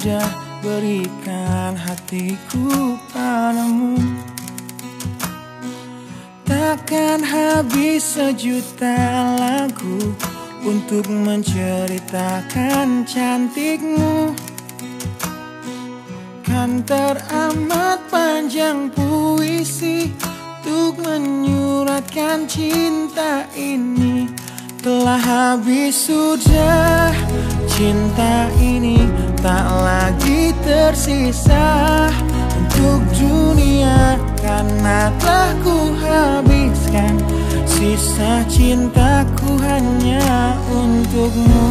sudah berikan hatiku padamu. Takkan habis sejuta lagu untuk menceritakan cantikmu. Kan teramat panjang puisi untuk menyuratkan cinta ini. Telah habis sudah cinta ini, tak lagi tersisa untuk dunia, karena telah ku habiskan sisa cintaku hanya untukmu.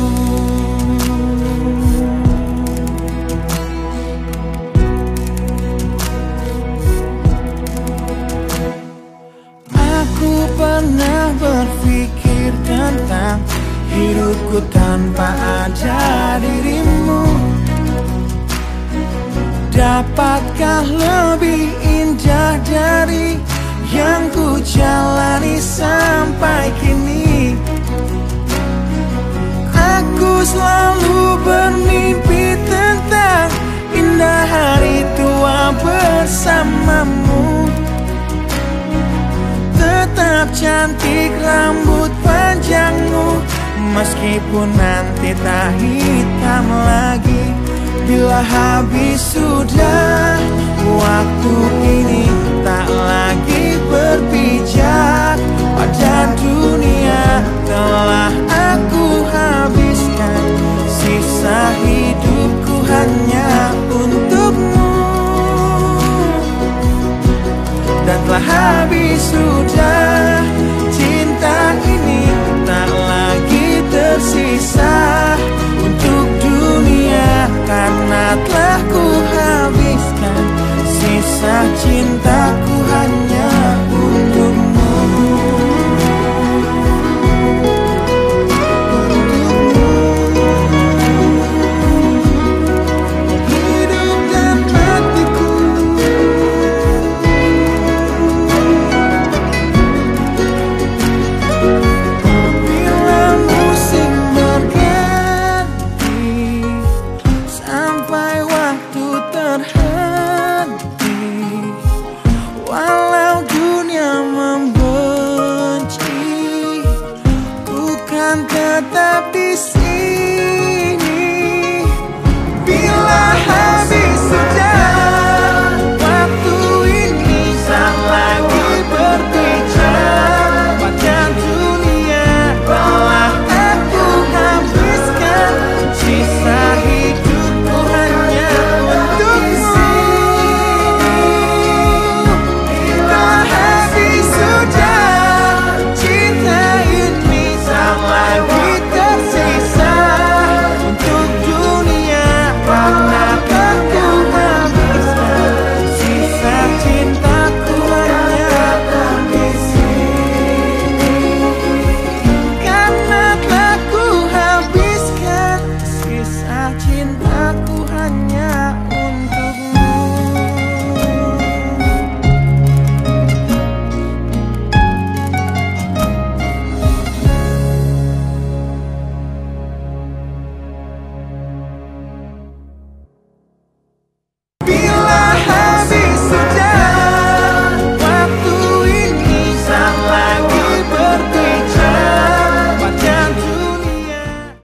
Aku pernah berpikir tentang hidupku tanpa ada dirimu. Dapatkah lebih indah dari yang ku jalani sampai kini? Aku selalu bermimpi tentang indah hari tua bersamamu. Tetap cantik rambut panjangmu, meskipun nanti tak hitam lagi. Bila habis sudah waktu ini, tak lagi berpijak pada dunia. Telah aku habiskan sisa hidupku hanya untukmu. Dan telah habis sudah cinta ini, tak lagi tersisa untuk dunia, karena telah ku habiskan sisa cintaku hanya untukmu. Hidup dan matiku, bila musim berganti, sampai waktu terhenti, walau dunia membenci, ku kan tetap